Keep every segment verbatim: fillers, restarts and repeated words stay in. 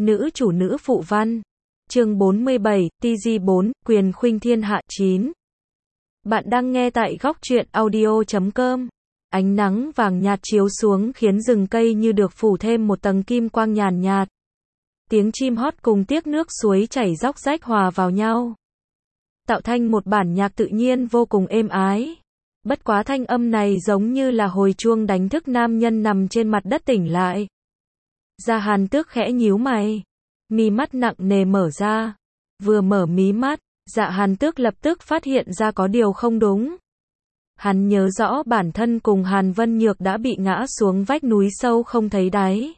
Nữ chủ nữ phụ văn. Chương bốn mươi bảy, T G bốn, quyền khuynh thiên hạ chín. Bạn đang nghe tại góc truyện audio chấm com. Ánh nắng vàng nhạt chiếu xuống khiến rừng cây như được phủ thêm một tầng kim quang nhàn nhạt. Tiếng chim hót cùng tiếc nước suối chảy róc rách hòa vào nhau, tạo thành một bản nhạc tự nhiên vô cùng êm ái. Bất quá thanh âm này giống như là hồi chuông đánh thức nam nhân nằm trên mặt đất tỉnh lại. Gia Hàn Tước khẽ nhíu mày, mí mắt nặng nề mở ra. Vừa mở mí mắt, Dạ Hàn Tước lập tức phát hiện ra có điều không đúng. Hắn nhớ rõ bản thân cùng Hàn Vân Nhược đã bị ngã xuống vách núi sâu không thấy đáy.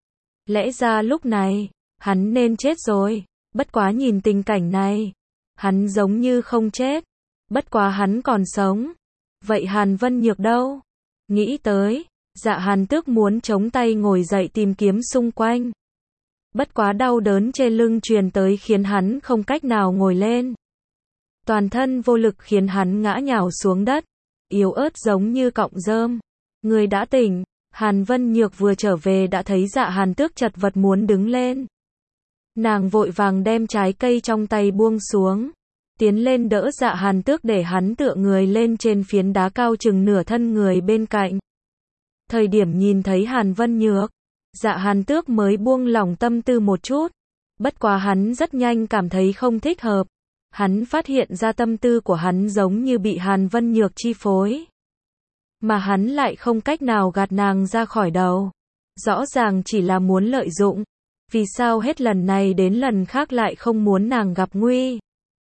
Lẽ ra lúc này, hắn nên chết rồi. Bất quá nhìn tình cảnh này, hắn giống như không chết. Bất quá hắn còn sống. Vậy Hàn Vân Nhược đâu? Nghĩ tới, Dạ Hàn Tước muốn chống tay ngồi dậy tìm kiếm xung quanh. Bất quá đau đớn trên lưng truyền tới khiến hắn không cách nào ngồi lên. Toàn thân vô lực khiến hắn ngã nhào xuống đất, yếu ớt giống như cọng rơm. Người đã tỉnh. Hàn Vân Nhược vừa trở về đã thấy Dạ Hàn Tước chật vật muốn đứng lên. Nàng vội vàng đem trái cây trong tay buông xuống, tiến lên đỡ Dạ Hàn Tước để hắn tựa người lên trên phiến đá cao chừng nửa thân người bên cạnh. Thời điểm nhìn thấy Hàn Vân Nhược, Dạ Hàn Tước mới buông lỏng tâm tư một chút. Bất quá hắn rất nhanh cảm thấy không thích hợp. Hắn phát hiện ra tâm tư của hắn giống như bị Hàn Vân Nhược chi phối, mà hắn lại không cách nào gạt nàng ra khỏi đầu. Rõ ràng chỉ là muốn lợi dụng. Vì sao hết lần này đến lần khác lại không muốn nàng gặp nguy?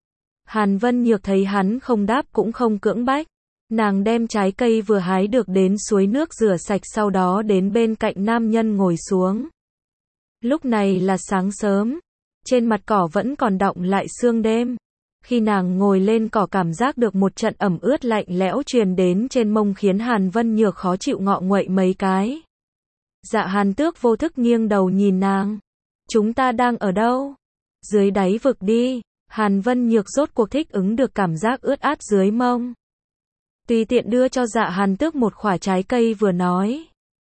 Hàn Vân Nhược thấy hắn không đáp cũng không cưỡng bách. Nàng đem trái cây vừa hái được đến suối nước rửa sạch, sau đó đến bên cạnh nam nhân ngồi xuống. Lúc này là sáng sớm, trên mặt cỏ vẫn còn đọng lại sương đêm. Khi nàng ngồi lên cỏ cảm giác được một trận ẩm ướt lạnh lẽo truyền đến trên mông khiến Hàn Vân Nhược khó chịu ngọ nguậy mấy cái. Dạ Hàn Tước vô thức nghiêng đầu nhìn nàng. Chúng ta đang ở đâu? Dưới đáy vực đi. Hàn Vân Nhược rốt cuộc thích ứng được cảm giác ướt át dưới mông. Tùy tiện đưa cho Dạ Hàn Tước một quả trái cây vừa nói.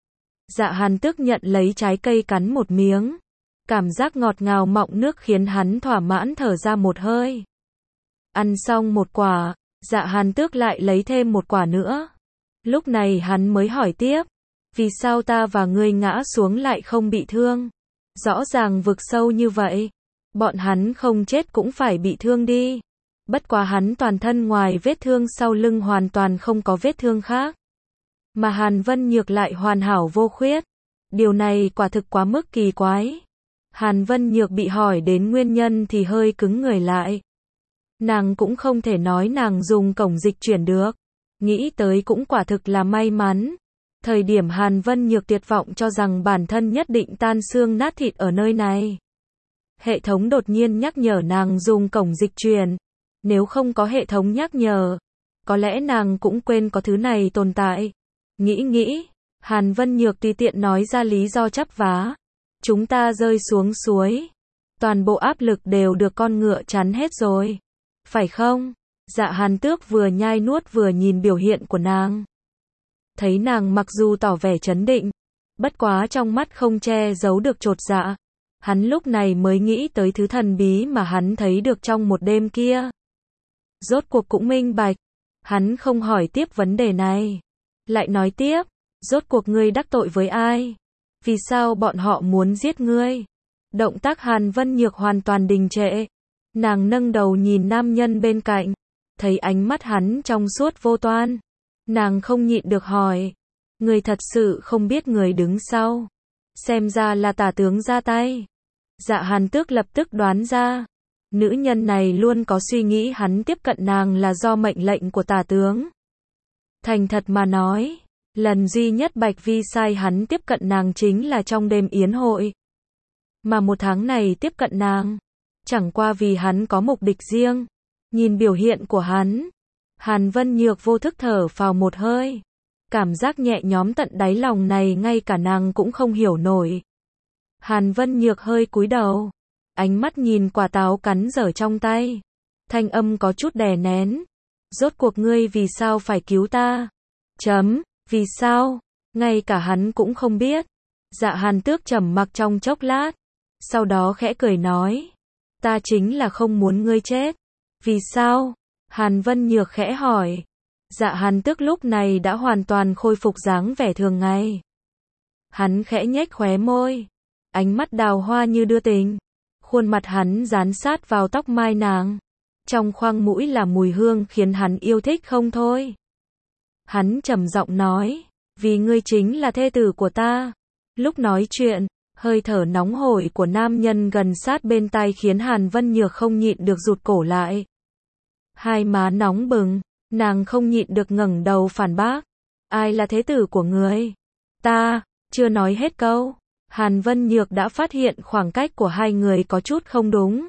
Dạ Hàn Tước nhận lấy trái cây cắn một miếng. Cảm giác ngọt ngào mọng nước khiến hắn thỏa mãn thở ra một hơi. Ăn xong một quả, Dạ Hàn Tước lại lấy thêm một quả nữa. Lúc này hắn mới hỏi tiếp. Vì sao ta và ngươi ngã xuống lại không bị thương? Rõ ràng vực sâu như vậy, bọn hắn không chết cũng phải bị thương đi. Bất quá hắn toàn thân ngoài vết thương sau lưng hoàn toàn không có vết thương khác. Mà Hàn Vân Nhược lại hoàn hảo vô khuyết. Điều này quả thực quá mức kỳ quái. Hàn Vân Nhược bị hỏi đến nguyên nhân thì hơi cứng người lại. Nàng cũng không thể nói nàng dùng cổng dịch chuyển được. Nghĩ tới cũng quả thực là may mắn. Thời điểm Hàn Vân Nhược tuyệt vọng cho rằng bản thân nhất định tan xương nát thịt ở nơi này, hệ thống đột nhiên nhắc nhở nàng dùng cổng dịch chuyển. Nếu không có hệ thống nhắc nhở, có lẽ nàng cũng quên có thứ này tồn tại. Nghĩ nghĩ, Hàn Vân Nhược tùy tiện nói ra lý do chắp vá. Chúng ta rơi xuống suối, toàn bộ áp lực đều được con ngựa chắn hết rồi, phải không? Dạ Hàn Tước vừa nhai nuốt vừa nhìn biểu hiện của nàng. Thấy nàng mặc dù tỏ vẻ trấn định, bất quá trong mắt không che giấu được chột dạ. Hắn lúc này mới nghĩ tới thứ thần bí mà hắn thấy được trong một đêm kia. Rốt cuộc cũng minh bạch. Hắn không hỏi tiếp vấn đề này, lại nói tiếp. Rốt cuộc ngươi đắc tội với ai? Vì sao bọn họ muốn giết ngươi? Động tác Hàn Vân Nhược hoàn toàn đình trệ. Nàng nâng đầu nhìn nam nhân bên cạnh, thấy ánh mắt hắn trong suốt vô toan. Nàng không nhịn được hỏi. Người thật sự không biết người đứng sau? Xem ra là tả tướng ra tay. Dạ Hàn Tước lập tức đoán ra. Nữ nhân này luôn có suy nghĩ hắn tiếp cận nàng là do mệnh lệnh của tả tướng. Thành thật mà nói, lần duy nhất Bạch Vi sai hắn tiếp cận nàng chính là trong đêm yến hội. Mà một tháng này tiếp cận nàng, chẳng qua vì hắn có mục đích riêng. Nhìn biểu hiện của hắn, Hàn Vân Nhược vô thức thở phào một hơi. Cảm giác nhẹ nhõm tận đáy lòng này ngay cả nàng cũng không hiểu nổi. Hàn Vân Nhược hơi cúi đầu, ánh mắt nhìn quả táo cắn dở trong tay. Thanh âm có chút đè nén. Rốt cuộc ngươi vì sao phải cứu ta? Chấm, vì sao? Ngay cả hắn cũng không biết. Dạ Hàn Tước trầm mặc trong chốc lát, sau đó khẽ cười nói. Ta chính là không muốn ngươi chết. Vì sao? Hàn Vân Nhược khẽ hỏi. Dạ Hàn Tước lúc này đã hoàn toàn khôi phục dáng vẻ thường ngày. Hắn khẽ nhếch khóe môi. Ánh mắt đào hoa như đưa tình. Khuôn mặt hắn dán sát vào tóc mai nàng. Trong khoang mũi là mùi hương khiến hắn yêu thích không thôi. Hắn trầm giọng nói. Vì ngươi chính là thê tử của ta. Lúc nói chuyện, hơi thở nóng hổi của nam nhân gần sát bên tai khiến Hàn Vân Nhược không nhịn được rụt cổ lại. Hai má nóng bừng, nàng không nhịn được ngẩng đầu phản bác. Ai là thế tử của ngươi? Ta, chưa nói hết câu. Hàn Vân Nhược đã phát hiện khoảng cách của hai người có chút không đúng.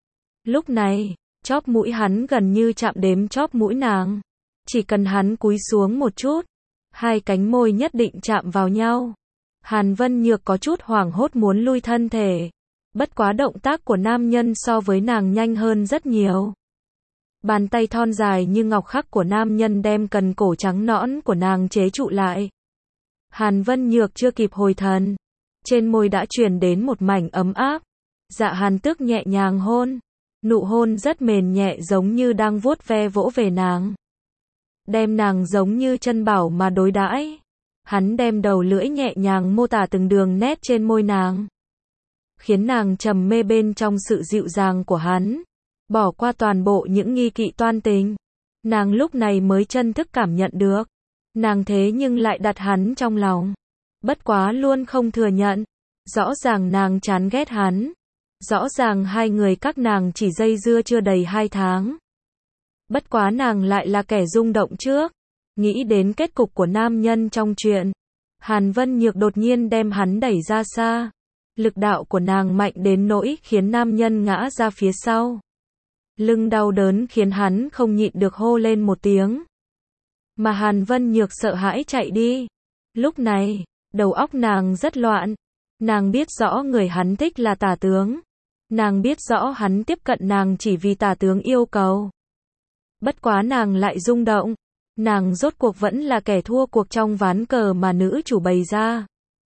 Lúc này, chóp mũi hắn gần như chạm đếm chóp mũi nàng. Chỉ cần hắn cúi xuống một chút, hai cánh môi nhất định chạm vào nhau. Hàn Vân Nhược có chút hoảng hốt muốn lui thân thể. Bất quá động tác của nam nhân so với nàng nhanh hơn rất nhiều. Bàn tay thon dài như ngọc khắc của nam nhân đem cần cổ trắng nõn của nàng chế trụ lại. Hàn Vân Nhược chưa kịp hồi thần. Trên môi đã truyền đến một mảnh ấm áp. Dạ Hàn Tước nhẹ nhàng hôn. Nụ hôn rất mềm nhẹ giống như đang vuốt ve vỗ về nàng. Đem nàng giống như chân bảo mà đối đãi. Hắn đem đầu lưỡi nhẹ nhàng mô tả từng đường nét trên môi nàng. Khiến nàng trầm mê bên trong sự dịu dàng của hắn. Bỏ qua toàn bộ những nghi kỵ toan tình. Nàng lúc này mới chân thức cảm nhận được. Nàng thế nhưng lại đặt hắn trong lòng. Bất quá luôn không thừa nhận. Rõ ràng nàng chán ghét hắn. Rõ ràng hai người các nàng chỉ dây dưa chưa đầy hai tháng. Bất quá nàng lại là kẻ rung động trước. Nghĩ đến kết cục của nam nhân trong chuyện. Hàn Vân Nhược đột nhiên đem hắn đẩy ra xa. Lực đạo của nàng mạnh đến nỗi khiến nam nhân ngã ra phía sau. Lưng đau đớn khiến hắn không nhịn được hô lên một tiếng. Mà Hàn Vân Nhược sợ hãi chạy đi. Lúc này, đầu óc nàng rất loạn. Nàng biết rõ người hắn thích là tả tướng. Nàng biết rõ hắn tiếp cận nàng chỉ vì tả tướng yêu cầu. Bất quá nàng lại rung động. Nàng rốt cuộc vẫn là kẻ thua cuộc trong ván cờ mà nữ chủ bày ra.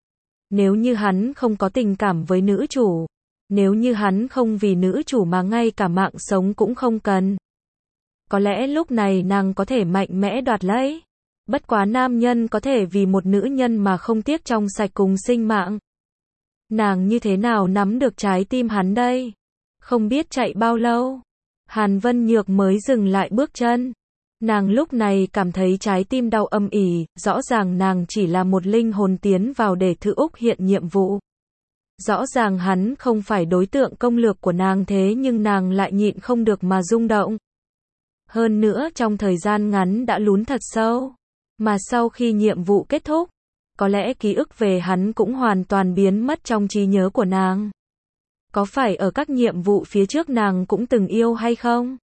Nếu như hắn không có tình cảm với nữ chủ. Nếu như hắn không vì nữ chủ mà ngay cả mạng sống cũng không cần. Có lẽ lúc này nàng có thể mạnh mẽ đoạt lấy. Bất quá nam nhân có thể vì một nữ nhân mà không tiếc trong sạch cùng sinh mạng. Nàng như thế nào nắm được trái tim hắn đây? Không biết chạy bao lâu. Hàn Vân Nhược mới dừng lại bước chân. Nàng lúc này cảm thấy trái tim đau âm ỉ, rõ ràng nàng chỉ là một linh hồn tiến vào để thử Úc hiện nhiệm vụ. Rõ ràng hắn không phải đối tượng công lược của nàng thế nhưng nàng lại nhịn không được mà rung động. Hơn nữa trong thời gian ngắn đã lún thật sâu. Mà sau khi nhiệm vụ kết thúc, có lẽ ký ức về hắn cũng hoàn toàn biến mất trong trí nhớ của nàng. Có phải ở các nhiệm vụ phía trước nàng cũng từng yêu hay không?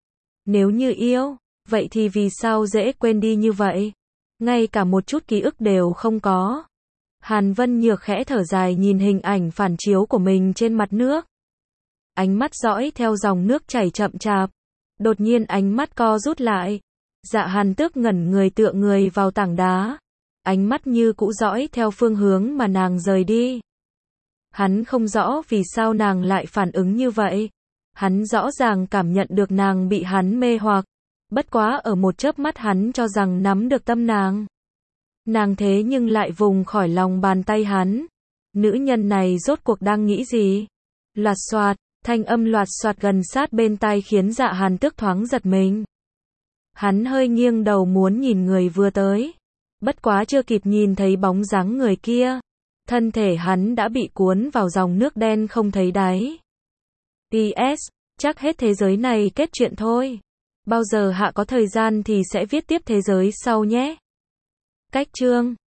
Nếu như yêu, vậy thì vì sao dễ quên đi như vậy? Ngay cả một chút ký ức đều không có. Hàn Vân Nhược khẽ thở dài nhìn hình ảnh phản chiếu của mình trên mặt nước. Ánh mắt dõi theo dòng nước chảy chậm chạp. Đột nhiên ánh mắt co rút lại. Dạ Hàn Tước ngẩn người tựa người vào tảng đá. Ánh mắt như cũ dõi theo phương hướng mà nàng rời đi. Hắn không rõ vì sao nàng lại phản ứng như vậy. Hắn rõ ràng cảm nhận được nàng bị hắn mê hoặc. Bất quá ở một chớp mắt hắn cho rằng nắm được tâm nàng. Nàng thế nhưng lại vùng khỏi lòng bàn tay hắn. Nữ nhân này rốt cuộc đang nghĩ gì? Loạt xoạt, thanh âm loạt xoạt gần sát bên tai khiến Dạ Hàn Tước thoáng giật mình. Hắn hơi nghiêng đầu muốn nhìn người vừa tới. Bất quá chưa kịp nhìn thấy bóng dáng người kia. Thân thể hắn đã bị cuốn vào dòng nước đen không thấy đáy. pê ét, chắc hết thế giới này kết chuyện thôi. Bao giờ hạ có thời gian thì sẽ viết tiếp thế giới sau nhé. Cách chương